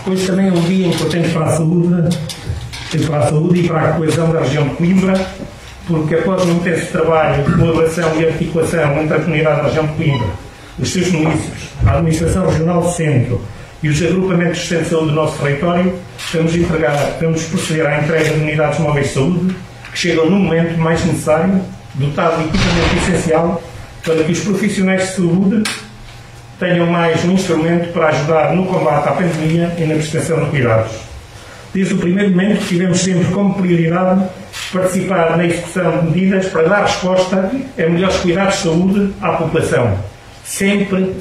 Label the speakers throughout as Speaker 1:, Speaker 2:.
Speaker 1: Hoje também é um dia importante para a saúde e para a coesão da região de Coimbra, porque após um intenso trabalho de colaboração e articulação entre a comunidade da região de Coimbra, os seus municípios, a Administração Regional do Centro e os agrupamentos de centro de saúde do nosso território, vamos proceder à entrega de unidades móveis de saúde que chegam no momento mais necessário, dotado de equipamento essencial para que os profissionais de saúde tenham mais um instrumento para ajudar no combate à pandemia e na prestação de cuidados. Desde o primeiro momento tivemos sempre como prioridade participar na execução de medidas para dar resposta a melhores cuidados de saúde à população. Sempre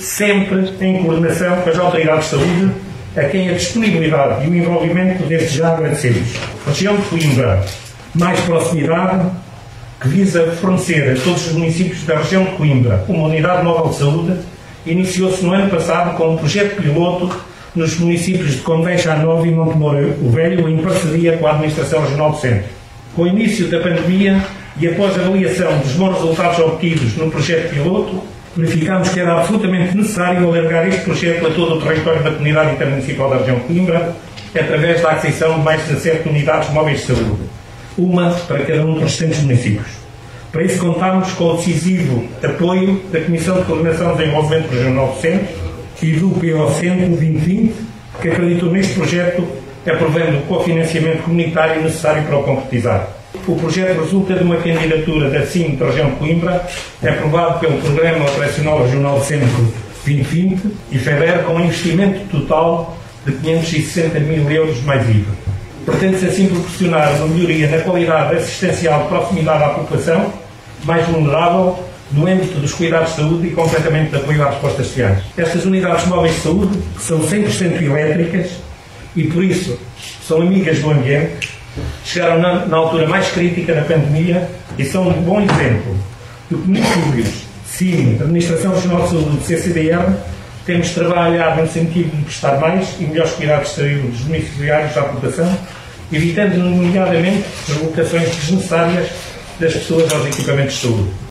Speaker 1: em coordenação com as autoridades de saúde, a quem a disponibilidade e o envolvimento desde já agradecemos. A região de Coimbra, mais proximidade, que visa fornecer a todos os municípios da região de Coimbra uma unidade móvel de saúde, iniciou-se no ano passado com um projeto piloto nos municípios de Condém, Chanove e Montemoro o Velho, em parceria com a Administração Regional do Centro. Com o início da pandemia e após a avaliação dos bons resultados obtidos no projeto piloto, verificámos que era absolutamente necessário alargar este projeto a todo o território da Comunidade Intermunicipal da região de Coimbra, através da aquisição de mais de 17 unidades móveis de saúde, uma para cada um dos restantes municípios. Para isso contámos com o decisivo apoio da Comissão de Coordenação de Desenvolvimento Regional do Centro e do PO Centro 2020, que acreditou neste projeto, aprovando o cofinanciamento comunitário necessário para o concretizar. O projeto resulta de uma candidatura da CIM da região de Coimbra, aprovado pelo Programa Operacional Regional do Centro 2020 e FEDER, com um investimento total de 560 mil euros mais IVA. Pretende-se assim proporcionar uma melhoria na qualidade assistencial de proximidade à população mais vulnerável no âmbito dos cuidados de saúde e completamente de apoio às respostas sociais. Estas unidades móveis de saúde são 100% elétricas e, por isso, são amigas do ambiente, chegaram na altura mais crítica da pandemia e são um bom exemplo do que municípios, CIM, Administração Regional de Saúde do CCDR, temos trabalhado no sentido de prestar mais e melhores cuidados de saúde dos domiciliários à população, evitando, nomeadamente, deslocações desnecessárias das pessoas aos equipamentos de saúde.